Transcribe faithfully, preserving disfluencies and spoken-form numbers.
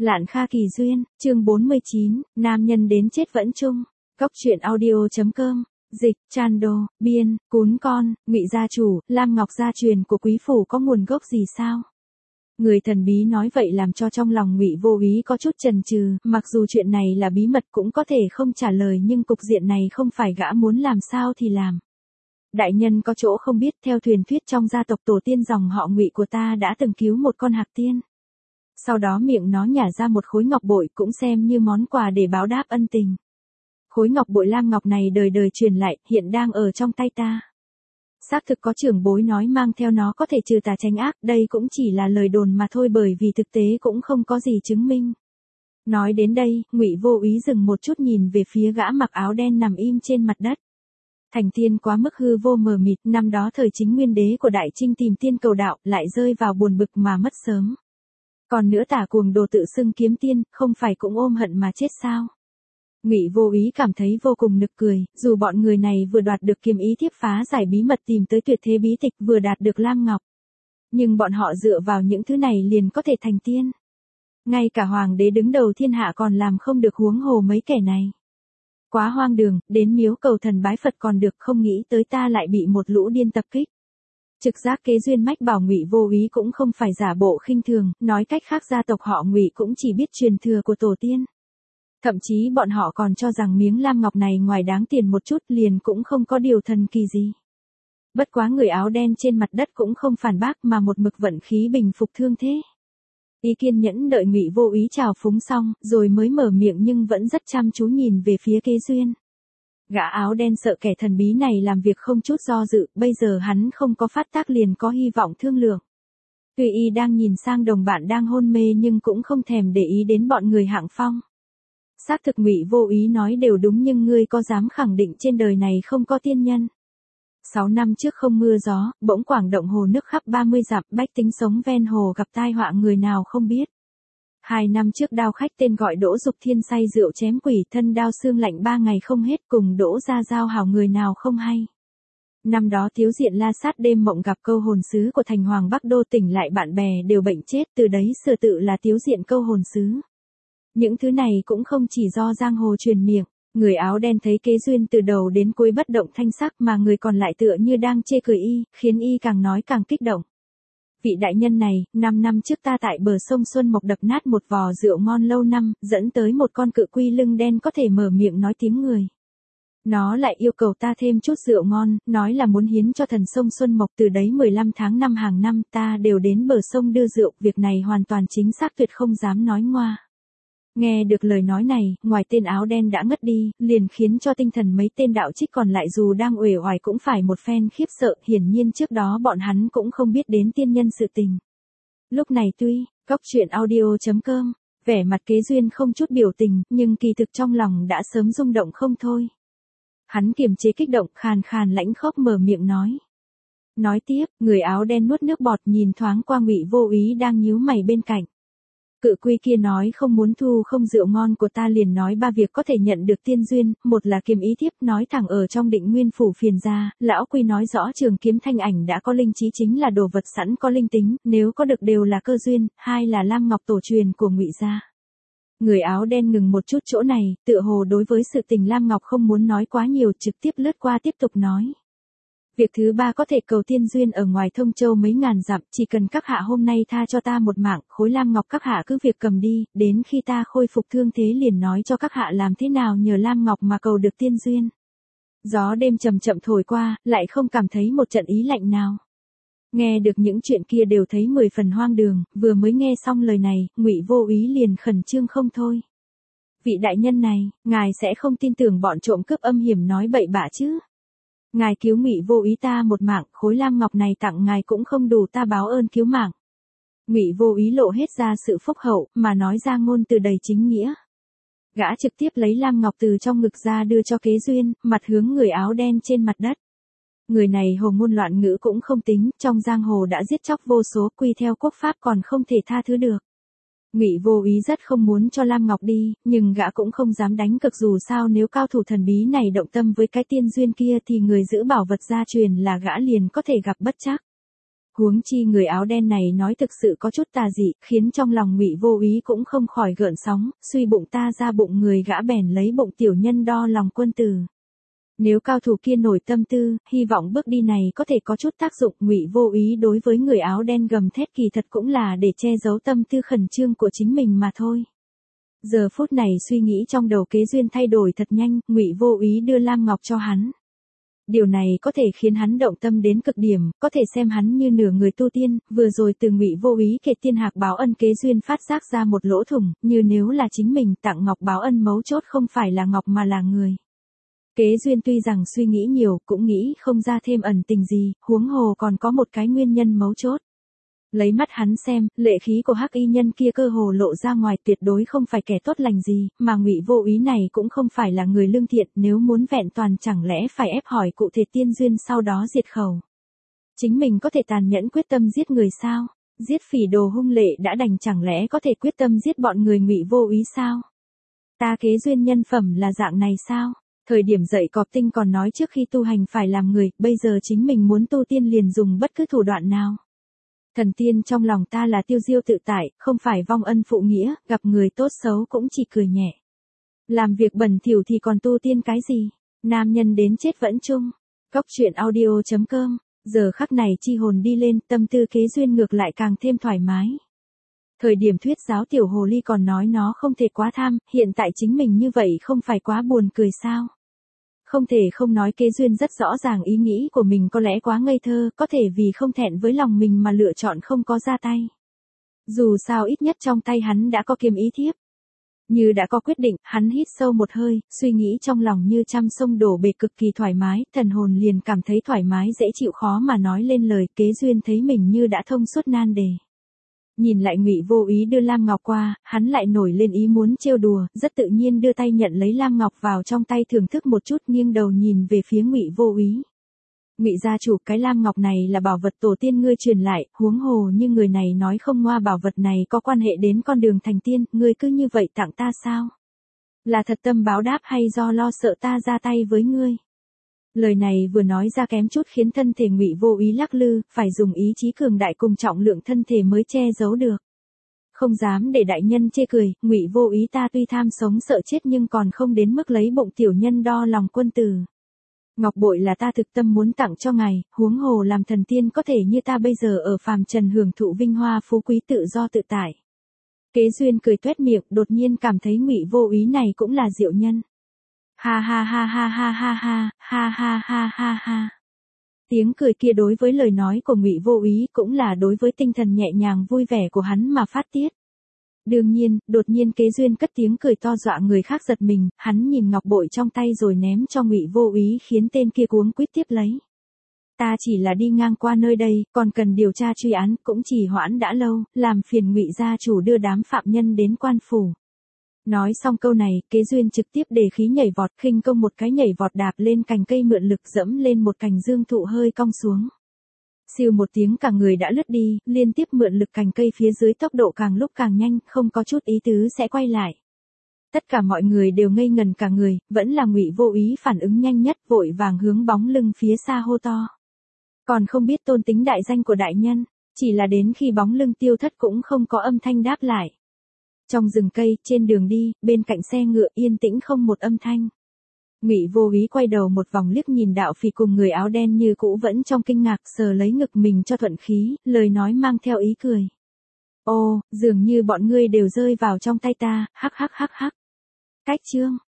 Lạn Kha kỳ duyên, chương bốn mươi chín, nam nhân đến chết vẫn chung. Cốc truyện audio.com, dịch, Trando, biên, cún con, Ngụy gia chủ, Lam Ngọc gia truyền của quý phủ có nguồn gốc gì sao? Người thần bí nói vậy làm cho trong lòng Ngụy Vô Úy có chút chần chừ, mặc dù chuyện này là bí mật cũng có thể không trả lời nhưng cục diện này không phải gã muốn làm sao thì làm. Đại nhân có chỗ không biết, theo truyền thuyết trong gia tộc tổ tiên dòng họ Ngụy của ta đã từng cứu một con hạc tiên. Sau đó miệng nó nhả ra một khối ngọc bội cũng xem như món quà để báo đáp ân tình. Khối ngọc bội lam ngọc này đời đời truyền lại, hiện đang ở trong tay ta. Xác thực có trưởng bối nói mang theo nó có thể trừ tà tránh ác, đây cũng chỉ là lời đồn mà thôi bởi vì thực tế cũng không có gì chứng minh. Nói đến đây, Ngụy Vô Úy dừng một chút nhìn về phía gã mặc áo đen nằm im trên mặt đất. Thành tiên quá mức hư vô mờ mịt, năm đó thời chính nguyên đế của Đại Trinh tìm tiên cầu đạo, lại rơi vào buồn bực mà mất sớm. Còn nữa tả cuồng đồ tự xưng kiếm tiên, không phải cũng ôm hận mà chết sao? Ngụy Vô Úy cảm thấy vô cùng nực cười, dù bọn người này vừa đoạt được kiếm ý thiếp phá giải bí mật tìm tới tuyệt thế bí tịch vừa đạt được lam ngọc. Nhưng bọn họ dựa vào những thứ này liền có thể thành tiên. Ngay cả hoàng đế đứng đầu thiên hạ còn làm không được huống hồ mấy kẻ này. Quá hoang đường, đến miếu cầu thần bái Phật còn được, không nghĩ tới ta lại bị một lũ điên tập kích. Trực giác kế duyên mách bảo Ngụy Vô Úy cũng không phải giả bộ khinh thường, nói cách khác gia tộc họ Ngụy cũng chỉ biết truyền thừa của tổ tiên. Thậm chí bọn họ còn cho rằng miếng lam ngọc này ngoài đáng tiền một chút liền cũng không có điều thần kỳ gì. Bất quá người áo đen trên mặt đất cũng không phản bác mà một mực vận khí bình phục thương thế. Y kiên nhẫn đợi Ngụy Vô Úy chào phúng xong, rồi mới mở miệng nhưng vẫn rất chăm chú nhìn về phía kế duyên. Gã áo đen sợ kẻ thần bí này làm việc không chút do dự, bây giờ hắn không có phát tác liền có hy vọng thương lượng. Tuy y đang nhìn sang đồng bạn đang hôn mê nhưng cũng không thèm để ý đến bọn người hạng phong. Xác thực Ngụy Vô Úy nói đều đúng nhưng ngươi có dám khẳng định trên đời này không có tiên nhân? Sáu năm trước không mưa gió, bỗng Quảng Động hồ nước khắp ba mươi dặm, bách tính sống ven hồ gặp tai họa người nào không biết. Hai năm trước đao khách tên gọi Đỗ Dục Thiên say rượu chém quỷ, thân đao xương lạnh ba ngày không hết, cùng Đỗ gia giao hảo người nào không hay. Năm đó Tiếu Diện La Sát đêm mộng gặp câu hồn sứ của thành hoàng Bắc Đô, tỉnh lại bạn bè đều bệnh chết, từ đấy sửa tự là Tiếu Diện câu hồn sứ. Những thứ này cũng không chỉ do giang hồ truyền miệng. Người áo đen thấy kế duyên từ đầu đến cuối bất động thanh sắc mà người còn lại tựa như đang chê cười y, khiến y càng nói càng kích động. Vị đại nhân này, năm năm trước ta tại bờ sông Xuân Mộc đập nát một vò rượu ngon lâu năm, dẫn tới một con cự quy lưng đen có thể mở miệng nói tiếng người. Nó lại yêu cầu ta thêm chút rượu ngon, nói là muốn hiến cho thần sông Xuân Mộc, từ đấy mười lăm tháng năm hàng năm ta đều đến bờ sông đưa rượu, việc này hoàn toàn chính xác tuyệt không dám nói ngoa. Nghe được lời nói này, ngoài tên áo đen đã ngất đi, liền khiến cho tinh thần mấy tên đạo trích còn lại dù đang uể oải cũng phải một phen khiếp sợ, hiển nhiên trước đó bọn hắn cũng không biết đến tiên nhân sự tình. Lúc này tuy, cốc truyện audio.com, vẻ mặt kế duyên không chút biểu tình, nhưng kỳ thực trong lòng đã sớm rung động không thôi. Hắn kiềm chế kích động, khàn khàn lãnh khốc mở miệng nói. Nói tiếp, người áo đen nuốt nước bọt nhìn thoáng qua Ngụy Vô Úy đang nhíu mày bên cạnh. Cự quy kia nói không muốn thu không rượu ngon của ta liền nói ba việc có thể nhận được tiên duyên, một là kiếm ý thiếp nói thẳng ở trong Định Nguyên phủ phiền gia, lão quy nói rõ trường kiếm thanh ảnh đã có linh trí chính là đồ vật sẵn có linh tính, nếu có được đều là cơ duyên, hai là lam ngọc tổ truyền của Ngụy gia. Người áo đen ngừng một chút chỗ này, tựa hồ đối với sự tình lam ngọc không muốn nói quá nhiều, trực tiếp lướt qua tiếp tục nói. Việc thứ ba có thể cầu tiên duyên ở ngoài Thông Châu mấy ngàn dặm, chỉ cần các hạ hôm nay tha cho ta một mạng, khối lam ngọc các hạ cứ việc cầm đi, đến khi ta khôi phục thương thế liền nói cho các hạ làm thế nào nhờ lam ngọc mà cầu được tiên duyên. Gió đêm chậm chậm thổi qua, lại không cảm thấy một trận ý lạnh nào. Nghe được những chuyện kia đều thấy mười phần hoang đường, vừa mới nghe xong lời này, Ngụy Vô Úy liền khẩn trương không thôi. Vị đại nhân này, ngài sẽ không tin tưởng bọn trộm cướp âm hiểm nói bậy bạ chứ? Ngài cứu Ngụy Vô Úy ta một mạng, khối lam ngọc này tặng ngài cũng không đủ ta báo ơn cứu mạng. Ngụy Vô Úy lộ hết ra sự phúc hậu, mà nói ra ngôn từ đầy chính nghĩa. Gã trực tiếp lấy lam ngọc từ trong ngực ra đưa cho kế duyên, mặt hướng người áo đen trên mặt đất. Người này hồ ngôn loạn ngữ cũng không tính, trong giang hồ đã giết chóc vô số, quy theo quốc pháp còn không thể tha thứ được. Ngụy Vô Úy rất không muốn cho lam ngọc đi, nhưng gã cũng không dám đánh cược, dù sao nếu cao thủ thần bí này động tâm với cái tiên duyên kia thì người giữ bảo vật gia truyền là gã liền có thể gặp bất trắc. Huống chi người áo đen này nói thực sự có chút tà dị, khiến trong lòng Ngụy Vô Úy cũng không khỏi gợn sóng, suy bụng ta ra bụng người, gã bèn lấy bụng tiểu nhân đo lòng quân tử. Nếu cao thủ kia nổi tâm tư, hy vọng bước đi này có thể có chút tác dụng. Ngụy Vô Úy đối với người áo đen gầm thét kỳ thật cũng là để che giấu tâm tư khẩn trương của chính mình mà thôi. Giờ phút này suy nghĩ trong đầu Kế Duyên thay đổi thật nhanh, Ngụy Vô Úy đưa Lam Ngọc cho hắn. Điều này có thể khiến hắn động tâm đến cực điểm, có thể xem hắn như nửa người tu tiên. Vừa rồi từ Ngụy Vô Úy kể tiên hạc báo ân, Kế Duyên phát giác ra một lỗ thủng, như nếu là chính mình tặng ngọc báo ân, mấu chốt không phải là ngọc mà là người. Kế Duyên tuy rằng suy nghĩ nhiều, cũng nghĩ không ra thêm ẩn tình gì, huống hồ còn có một cái nguyên nhân mấu chốt. Lấy mắt hắn xem, lệ khí của hắc y nhân kia cơ hồ lộ ra ngoài, tuyệt đối không phải kẻ tốt lành gì, mà Ngụy Vô Úy này cũng không phải là người lương thiện, nếu muốn vẹn toàn chẳng lẽ phải ép hỏi cụ thể tiên duyên sau đó diệt khẩu. Chính mình có thể tàn nhẫn quyết tâm giết người sao? Giết phỉ đồ hung lệ đã đành, chẳng lẽ có thể quyết tâm giết bọn người Ngụy Vô Úy sao? Ta Kế Duyên nhân phẩm là dạng này sao? Thời điểm dạy cọp tinh còn nói trước khi tu hành phải làm người, bây giờ chính mình muốn tu tiên liền dùng bất cứ thủ đoạn nào. Thần tiên trong lòng ta là tiêu diêu tự tại, không phải vong ân phụ nghĩa, gặp người tốt xấu cũng chỉ cười nhẹ. Làm việc bẩn thỉu thì còn tu tiên cái gì? Nam nhân đến chết vẫn chung. Cóc truyện audio chấm com. Giờ khắc này chi hồn đi lên, tâm tư Kế Duyên ngược lại càng thêm thoải mái. Thời điểm thuyết giáo tiểu hồ ly còn nói nó không thể quá tham, hiện tại chính mình như vậy không phải quá buồn cười sao? Không thể không nói Kế Duyên rất rõ ràng ý nghĩ của mình có lẽ quá ngây thơ, có thể vì không thẹn với lòng mình mà lựa chọn không có ra tay. Dù sao ít nhất trong tay hắn đã có kiếm ý thiếp. Như đã có quyết định, hắn hít sâu một hơi, suy nghĩ trong lòng như trăm sông đổ bể, cực kỳ thoải mái, thần hồn liền cảm thấy thoải mái dễ chịu, khó mà nói lên lời. Kế Duyên thấy mình như đã thông suốt nan đề. Nhìn lại Ngụy Vô Úy đưa Lam Ngọc qua, hắn lại nổi lên ý muốn trêu đùa, rất tự nhiên đưa tay nhận lấy Lam Ngọc vào trong tay, thưởng thức một chút, nghiêng đầu nhìn về phía Ngụy Vô Úy. Ngụy gia chủ, cái Lam Ngọc này là bảo vật tổ tiên ngươi truyền lại, huống hồ như người này nói không ngoa, bảo vật này có quan hệ đến con đường thành tiên, ngươi cứ như vậy tặng ta sao? Là thật tâm báo đáp hay do lo sợ ta ra tay với ngươi? Lời này vừa nói ra kém chút khiến thân thể Ngụy Vô Úy lắc lư, phải dùng ý chí cường đại cùng trọng lượng thân thể mới che giấu được. Không dám để đại nhân chê cười, Ngụy Vô Úy ta tuy tham sống sợ chết nhưng còn không đến mức lấy bụng tiểu nhân đo lòng quân tử. Ngọc bội là ta thực tâm muốn tặng cho ngài, huống hồ làm thần tiên có thể như ta bây giờ ở phàm trần hưởng thụ vinh hoa phú quý tự do tự tại. Kế Duyên cười toét miệng, đột nhiên cảm thấy Ngụy Vô Úy này cũng là diệu nhân. Ha ha ha ha ha ha ha, ha ha ha ha ha. Tiếng cười kia đối với lời nói của Ngụy Vô Úy cũng là đối với tinh thần nhẹ nhàng vui vẻ của hắn mà phát tiết. Đương nhiên, đột nhiên Kế Duyên cất tiếng cười to dọa người khác giật mình, hắn nhìn ngọc bội trong tay rồi ném cho Ngụy Vô Úy, khiến tên kia cuống quýt tiếp lấy. Ta chỉ là đi ngang qua nơi đây, còn cần điều tra truy án, cũng chỉ hoãn đã lâu, làm phiền Ngụy gia chủ đưa đám phạm nhân đến quan phủ. Nói xong câu này, Kế Duyên trực tiếp đề khí nhảy vọt, khinh công một cái nhảy vọt đạp lên cành cây, mượn lực dẫm lên một cành dương thụ hơi cong xuống. Siêu một tiếng cả người đã lướt đi, liên tiếp mượn lực cành cây phía dưới, tốc độ càng lúc càng nhanh, không có chút ý tứ sẽ quay lại. Tất cả mọi người đều ngây ngần cả người, vẫn là Ngụy Vô Úy phản ứng nhanh nhất, vội vàng hướng bóng lưng phía xa hô to. Còn không biết tôn tính đại danh của đại nhân, chỉ là đến khi bóng lưng tiêu thất cũng không có âm thanh đáp lại. Trong rừng cây, trên đường đi, bên cạnh xe ngựa, yên tĩnh không một âm thanh. Ngụy Vô Úy quay đầu một vòng liếc nhìn đạo phì cùng người áo đen như cũ vẫn trong kinh ngạc, sờ lấy ngực mình cho thuận khí, lời nói mang theo ý cười. Ô, dường như bọn ngươi đều rơi vào trong tay ta, hắc hắc hắc hắc. Cách chương.